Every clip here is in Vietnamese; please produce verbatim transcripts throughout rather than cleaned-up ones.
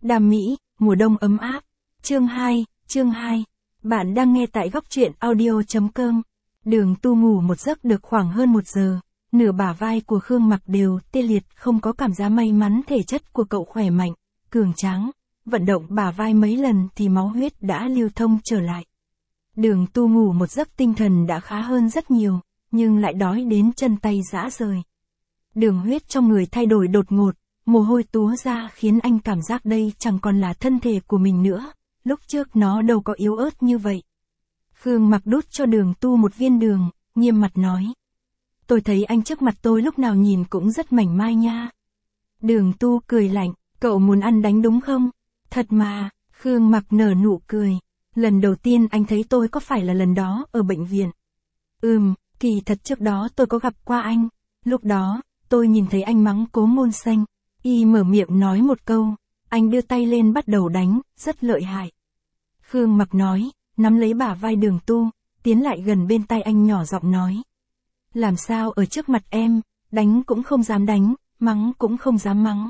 Đam mỹ, mùa đông ấm áp. Chương hai, chương hai. Bạn đang nghe tại góc truyện audio.com. Đường Tu ngủ một giấc được khoảng hơn một giờ. Nửa bả vai của Khương Mặc đều tê liệt, không có cảm giác may mắn thể chất của cậu khỏe mạnh, cường tráng. Vận động bả vai mấy lần thì máu huyết đã lưu thông trở lại. Đường Tu ngủ một giấc tinh thần đã khá hơn rất nhiều, nhưng lại đói đến chân tay rã rời. Đường huyết trong người thay đổi đột ngột, mồ hôi túa ra khiến anh cảm giác đây chẳng còn là thân thể của mình nữa, lúc trước nó đâu có yếu ớt như vậy. Khương Mặc đút cho Đường Tu một viên đường, nghiêm mặt nói. Tôi thấy anh trước mặt tôi lúc nào nhìn cũng rất mảnh mai nha. Đường Tu cười lạnh, cậu muốn ăn đánh đúng không? Thật mà, Khương Mặc nở nụ cười. Lần đầu tiên anh thấy tôi có phải là lần đó ở bệnh viện? Ừm, kỳ thật trước đó tôi có gặp qua anh. Lúc đó, tôi nhìn thấy anh mắng Cố Môn Xanh. Y mở miệng nói một câu, anh đưa tay lên bắt đầu đánh, rất lợi hại. Khương Mặc nói, nắm lấy bả vai Đường Tu, tiến lại gần bên tay anh nhỏ giọng nói. Làm sao ở trước mặt em, đánh cũng không dám đánh, mắng cũng không dám mắng.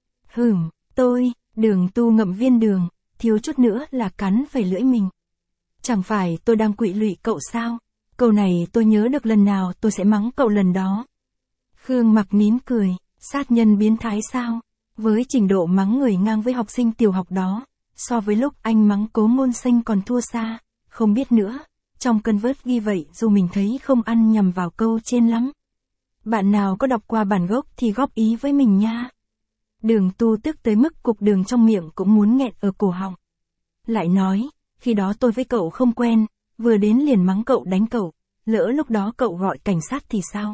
Hửm, tôi, Đường Tu ngậm viên đường, thiếu chút nữa là cắn phải lưỡi mình. Chẳng phải tôi đang quỵ lụy cậu sao? Câu này tôi nhớ được lần nào tôi sẽ mắng cậu lần đó. Khương Mặc nín cười, sát nhân biến thái sao? Với trình độ mắng người ngang với học sinh tiểu học đó, so với lúc anh mắng Cố Môn Xanh còn thua xa, không biết nữa. Trong cân vớt ghi vậy dù mình thấy không ăn nhầm vào câu trên lắm. Bạn nào có đọc qua bản gốc thì góp ý với mình nha. Đường Tu tức tới mức cục đường trong miệng cũng muốn nghẹn ở cổ họng. Lại nói, khi đó tôi với cậu không quen, vừa đến liền mắng cậu đánh cậu, lỡ lúc đó cậu gọi cảnh sát thì sao?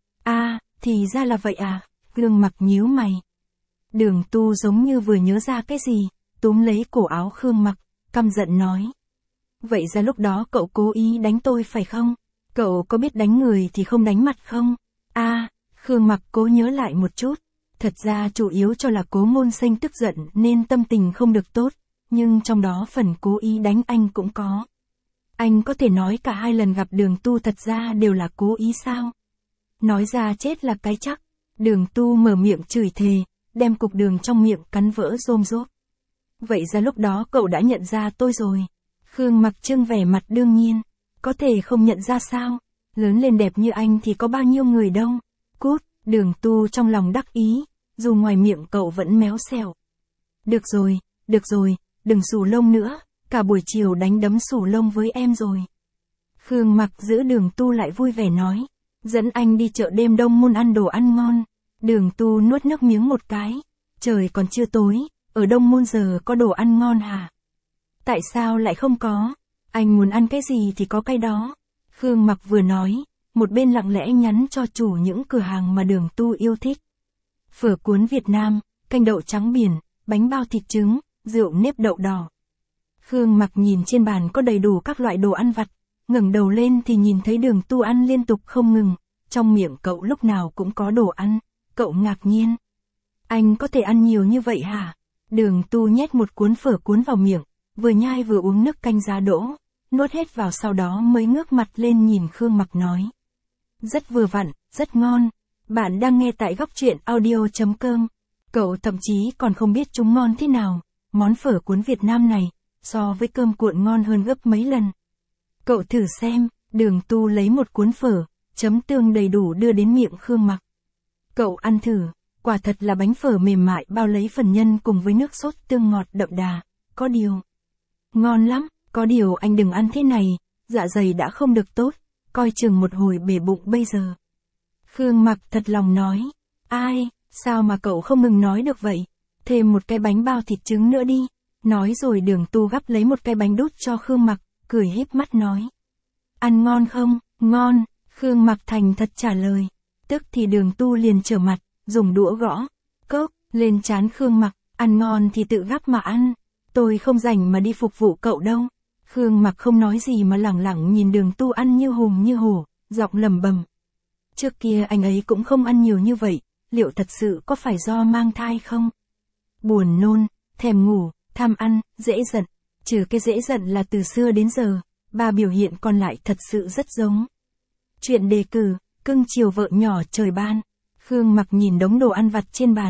À, thì ra là vậy à, Khương Mặc nhíu mày. Đường Tu giống như vừa nhớ ra cái gì, túm lấy cổ áo Khương Mặc, căm giận nói. Vậy ra lúc đó cậu cố ý đánh tôi phải không? Cậu có biết đánh người thì không đánh mặt không? À, Khương Mặc cố nhớ lại một chút. Thật ra chủ yếu cho là Cố Môn Xanh tức giận nên tâm tình không được tốt, nhưng trong đó phần cố ý đánh anh cũng có. Anh có thể nói cả hai lần gặp Đường Tu thật ra đều là cố ý sao? Nói ra chết là cái chắc. Đường Tu mở miệng chửi thề, đem cục đường trong miệng cắn vỡ rôm rốp. Vậy ra lúc đó cậu đã nhận ra tôi rồi. Khương Mặc trưng vẻ mặt đương nhiên. Có thể không nhận ra sao? Lớn lên đẹp như anh thì có bao nhiêu người đâu. Cút, Đường Tu trong lòng đắc ý, dù ngoài miệng cậu vẫn méo xẻo. Được rồi, được rồi, đừng xù lông nữa, cả buổi chiều đánh đấm xù lông với em rồi. Khương Mặc giữ Đường Tu lại vui vẻ nói. Dẫn anh đi chợ đêm Đông Môn ăn đồ ăn ngon. Đường Tu nuốt nước miếng một cái. Trời còn chưa tối, ở Đông Môn giờ có đồ ăn ngon hả? Tại sao lại không có? Anh muốn ăn cái gì thì có cái đó. Khương Mặc vừa nói, một bên lặng lẽ nhắn cho chủ những cửa hàng mà Đường Tu yêu thích. Phở cuốn Việt Nam, canh đậu trắng biển, bánh bao thịt trứng, rượu nếp đậu đỏ. Khương Mặc nhìn trên bàn có đầy đủ các loại đồ ăn vặt, ngẩng đầu lên thì nhìn thấy Đường Tu ăn liên tục không ngừng, trong miệng cậu lúc nào cũng có đồ ăn, cậu ngạc nhiên. Anh có thể ăn nhiều như vậy hả? Đường Tu nhét một cuốn phở cuốn vào miệng, vừa nhai vừa uống nước canh giá đỗ, nuốt hết vào sau đó mới ngước mặt lên nhìn Khương Mặc nói. Rất vừa vặn, rất ngon. Bạn đang nghe tại góc truyện audio.com. Cậu thậm chí còn không biết chúng ngon thế nào, món phở cuốn Việt Nam này, so với cơm cuộn ngon hơn gấp mấy lần. Cậu thử xem, Đường Tu lấy một cuốn phở, chấm tương đầy đủ đưa đến miệng Khương Mặc. Cậu ăn thử, quả thật là bánh phở mềm mại bao lấy phần nhân cùng với nước sốt tương ngọt đậm đà, có điều. Ngon lắm, có điều anh đừng ăn thế này, dạ dày đã không được tốt, coi chừng một hồi bể bụng bây giờ. Khương Mặc thật lòng nói, ai, sao mà cậu không ngừng nói được vậy, thêm một cái bánh bao thịt trứng nữa đi, nói rồi Đường Tu gắp lấy một cái bánh đút cho Khương Mặc, cười híp mắt nói. Ăn ngon không? Ngon, Khương Mặc thành thật trả lời, tức thì Đường Tu liền trở mặt, dùng đũa gõ, cốc, lên trán Khương Mặc, ăn ngon thì tự gắp mà ăn, tôi không rảnh mà đi phục vụ cậu đâu. Khương Mặc không nói gì mà lẳng lặng nhìn Đường Tu ăn như hùng như hổ, giọng lẩm bẩm. Trước kia anh ấy cũng không ăn nhiều như vậy, liệu thật sự có phải do mang thai không? Buồn nôn, thèm ngủ, tham ăn, dễ giận, trừ cái dễ giận là từ xưa đến giờ, ba biểu hiện còn lại thật sự rất giống. Chuyện đề cử, cưng chiều vợ nhỏ trời ban. Khương Mặc nhìn đống đồ ăn vặt trên bàn,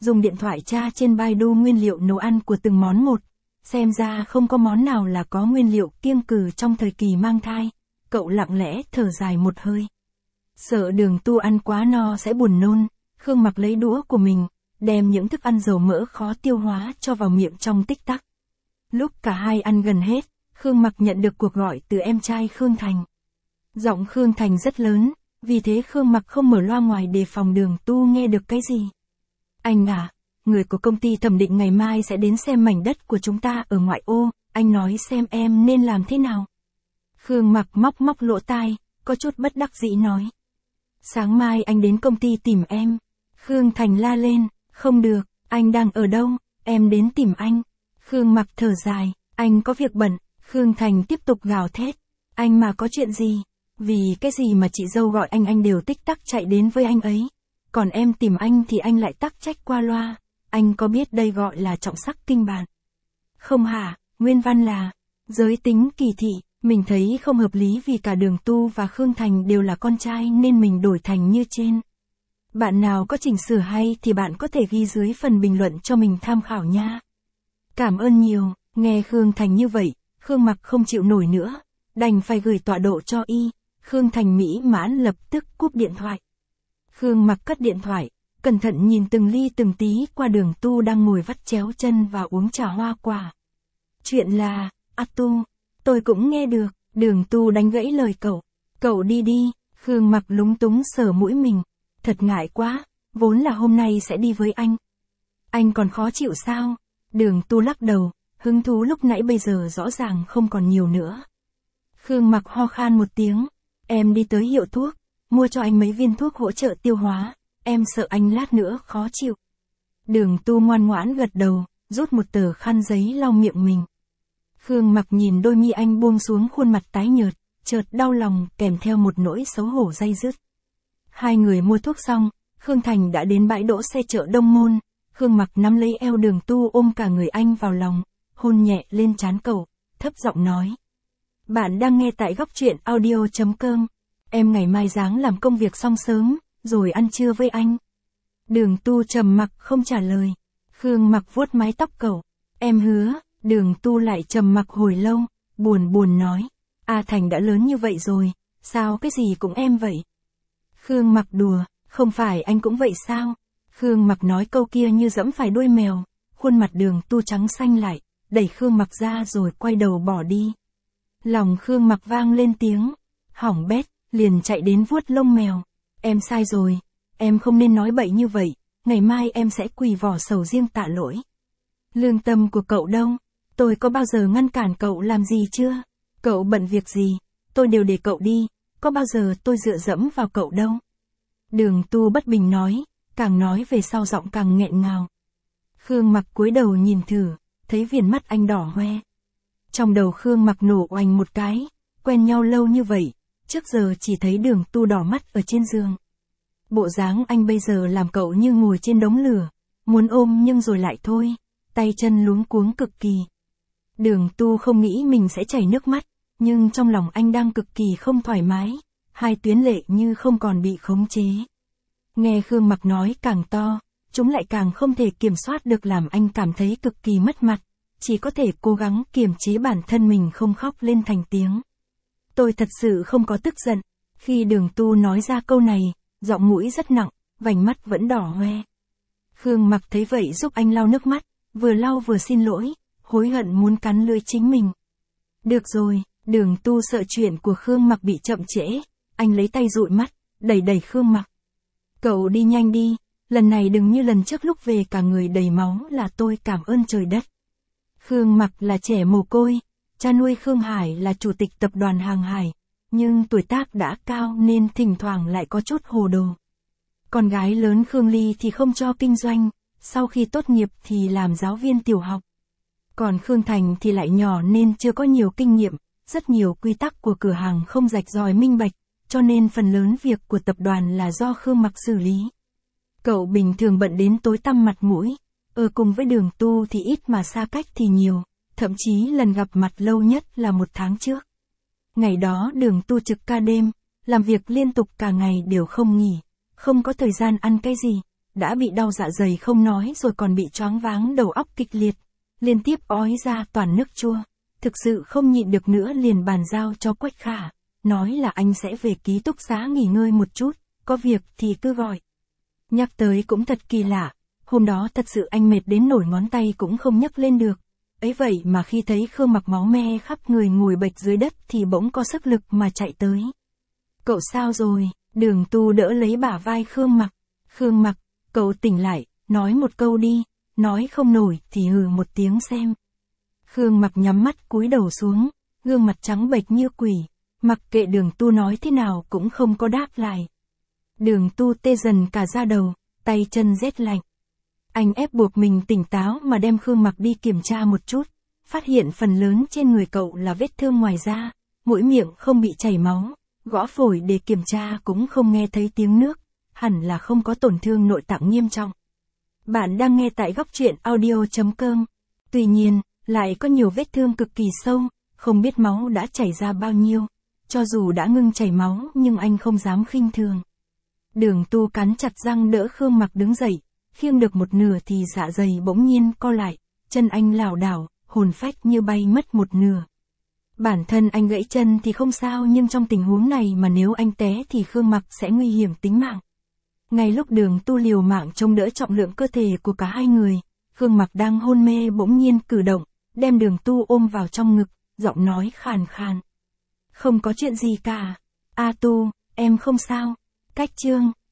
dùng điện thoại tra trên Baidu nguyên liệu nấu ăn của từng món một. Xem ra không có món nào là có nguyên liệu kiêng cừ trong thời kỳ mang thai. Cậu lặng lẽ thở dài một hơi. Sợ Đường Tu ăn quá no sẽ buồn nôn, Khương Mặc lấy đũa của mình, đem những thức ăn dầu mỡ khó tiêu hóa cho vào miệng trong tích tắc. Lúc cả hai ăn gần hết, Khương Mặc nhận được cuộc gọi từ em trai Khương Thành. Giọng Khương Thành rất lớn, vì thế Khương Mặc không mở loa ngoài để phòng Đường Tu nghe được cái gì. Anh à, người của công ty thẩm định ngày mai sẽ đến xem mảnh đất của chúng ta ở ngoại ô, anh nói xem em nên làm thế nào. Khương Mặc móc móc lỗ tai, có chút bất đắc dĩ nói. Sáng mai anh đến công ty tìm em. Khương Thành la lên, không được, anh đang ở đâu, em đến tìm anh. Khương Mặc thở dài, anh có việc bận. Khương Thành tiếp tục gào thét, anh mà có chuyện gì, vì cái gì mà chị dâu gọi anh anh đều tích tắc chạy đến với anh ấy. Còn em tìm anh thì anh lại tắc trách qua loa, anh có biết đây gọi là trọng sắc kinh bản. Không hả, nguyên văn là, giới tính kỳ thị, mình thấy không hợp lý vì cả Đường Tu và Khương Thành đều là con trai nên mình đổi thành như trên. Bạn nào có chỉnh sửa hay thì bạn có thể ghi dưới phần bình luận cho mình tham khảo nha. Cảm ơn nhiều, nghe Khương Thành như vậy, Khương Mặc không chịu nổi nữa, đành phải gửi tọa độ cho y. Khương Thành mỹ mãn lập tức cúp điện thoại. Khương Mặc cất điện thoại, cẩn thận nhìn từng ly từng tí qua Đường Tu đang ngồi vắt chéo chân và uống trà hoa quả. Chuyện là, A Tu, tôi cũng nghe được, Đường Tu đánh gãy lời cậu. Cậu đi đi, Khương Mặc lúng túng sờ mũi mình. Thật ngại quá, vốn là hôm nay sẽ đi với anh. Anh còn khó chịu sao? Đường Tu lắc đầu, hứng thú lúc nãy bây giờ rõ ràng không còn nhiều nữa. Khương Mặc ho khan một tiếng, em đi tới hiệu thuốc, mua cho anh mấy viên thuốc hỗ trợ tiêu hóa, em sợ anh lát nữa khó chịu. Đường Tu ngoan ngoãn gật đầu, rút một tờ khăn giấy lau miệng mình. Khương Mặc nhìn đôi mi anh buông xuống khuôn mặt tái nhợt, chợt đau lòng kèm theo một nỗi xấu hổ day dứt. Hai người mua thuốc xong, Khương Thành đã đến bãi đỗ xe chợ Đông Môn. Khương Mặc nắm lấy eo Đường Tu ôm cả người anh vào lòng, hôn nhẹ lên trán cậu, thấp giọng nói. Bạn đang nghe tại góc truyện audio chấm com. Em ngày mai ráng làm công việc xong sớm, rồi ăn trưa với anh. Đường Tu trầm mặc không trả lời. Khương Mặc vuốt mái tóc cậu. Em hứa. Đường Tu lại trầm mặc hồi lâu, buồn buồn nói. A Thành đã lớn như vậy rồi, sao cái gì cũng em vậy? Khương Mặc đùa, không phải anh cũng vậy sao? Khương Mặc nói câu kia như dẫm phải đuôi mèo, khuôn mặt Đường Tu trắng xanh lại, đẩy Khương Mặc ra rồi quay đầu bỏ đi. Lòng Khương Mặc vang lên tiếng, hỏng bét, liền chạy đến vuốt lông mèo. Em sai rồi, em không nên nói bậy như vậy, ngày mai em sẽ quỳ vỏ sầu riêng tạ lỗi. Lương tâm của cậu đâu? Tôi có bao giờ ngăn cản cậu làm gì chưa? Cậu bận việc gì, tôi đều để cậu đi, có bao giờ tôi dựa dẫm vào cậu đâu. Đường Tu bất bình nói, càng nói về sau giọng càng nghẹn ngào. Khương Mặc cúi đầu nhìn thử, thấy viền mắt anh đỏ hoe. Trong đầu Khương Mặc nổ oành một cái, quen nhau lâu như vậy, trước giờ chỉ thấy Đường Tu đỏ mắt ở trên giường. Bộ dáng anh bây giờ làm cậu như ngồi trên đống lửa, muốn ôm nhưng rồi lại thôi, tay chân luống cuống cực kỳ. Đường Tu không nghĩ mình sẽ chảy nước mắt, nhưng trong lòng anh đang cực kỳ không thoải mái, hai tuyến lệ như không còn bị khống chế. Nghe Khương Mặc nói càng to, chúng lại càng không thể kiểm soát được làm anh cảm thấy cực kỳ mất mặt, chỉ có thể cố gắng kiềm chế bản thân mình không khóc lên thành tiếng. Tôi thật sự không có tức giận. Khi Đường Tu nói ra câu này, giọng mũi rất nặng, vành mắt vẫn đỏ hoe. Khương Mặc thấy vậy giúp anh lau nước mắt, vừa lau vừa xin lỗi, hối hận muốn cắn lưỡi chính mình. Được rồi, Đường Tu sợ chuyện của Khương Mặc bị chậm trễ, anh lấy tay dụi mắt, đẩy đẩy Khương Mặc. Cậu đi nhanh đi, lần này đừng như lần trước lúc về cả người đầy máu là tôi cảm ơn trời đất. Khương Mặc là trẻ mồ côi, cha nuôi Khương Hải là chủ tịch tập đoàn Hàng Hải, nhưng tuổi tác đã cao nên thỉnh thoảng lại có chút hồ đồ. Con gái lớn Khương Ly thì không cho kinh doanh, sau khi tốt nghiệp thì làm giáo viên tiểu học. Còn Khương Thành thì lại nhỏ nên chưa có nhiều kinh nghiệm, rất nhiều quy tắc của cửa hàng không rạch ròi minh bạch, cho nên phần lớn việc của tập đoàn là do Khương Mặc xử lý. Cậu bình thường bận đến tối tăm mặt mũi, ở cùng với Đường Tu thì ít mà xa cách thì nhiều, thậm chí lần gặp mặt lâu nhất là một tháng trước. Ngày đó Đường Tu trực ca đêm, làm việc liên tục cả ngày đều không nghỉ, không có thời gian ăn cái gì, đã bị đau dạ dày không nói rồi còn bị choáng váng đầu óc kịch liệt, liên tiếp ói ra toàn nước chua. Thực sự không nhịn được nữa liền bàn giao cho Quách Khả, nói là anh sẽ về ký túc xá nghỉ ngơi một chút, có việc thì cứ gọi. Nhắc tới cũng thật kỳ lạ, hôm đó thật sự anh mệt đến nổi ngón tay cũng không nhấc lên được. Ấy vậy mà khi thấy Khương Mặc máu me khắp người ngồi bệt dưới đất thì bỗng có sức lực mà chạy tới. Cậu sao rồi? Đường Tu đỡ lấy bả vai Khương Mặc. Khương Mặc, cậu tỉnh lại, nói một câu đi, nói không nổi thì hừ một tiếng xem. Khương Mặc nhắm mắt cúi đầu xuống, gương mặt trắng bệch như quỷ, mặc kệ Đường Tu nói thế nào cũng không có đáp lại. Đường Tu tê dần cả da đầu, tay chân rét lạnh. Anh ép buộc mình tỉnh táo mà đem Khương Mặc đi kiểm tra một chút, phát hiện phần lớn trên người cậu là vết thương ngoài da, mũi miệng không bị chảy máu, gõ phổi để kiểm tra cũng không nghe thấy tiếng nước, hẳn là không có tổn thương nội tạng nghiêm trọng. Bạn đang nghe tại góc truyện audio chấm com. Tuy nhiên, lại có nhiều vết thương cực kỳ sâu, không biết máu đã chảy ra bao nhiêu. Cho dù đã ngưng chảy máu nhưng anh không dám khinh thường. Đường Tu cắn chặt răng đỡ Khương Mặc đứng dậy, khiêng được một nửa thì dạ dày bỗng nhiên co lại, chân anh lảo đảo, hồn phách như bay mất một nửa. Bản thân anh gãy chân thì không sao nhưng trong tình huống này mà nếu anh té thì Khương Mặc sẽ nguy hiểm tính mạng. Ngay lúc Đường Tu liều mạng chống đỡ trọng lượng cơ thể của cả hai người, Khương Mặc đang hôn mê bỗng nhiên cử động, đem Đường Tu ôm vào trong ngực, giọng nói khàn khàn. Không có chuyện gì cả. A Tu, em không sao. Cách chương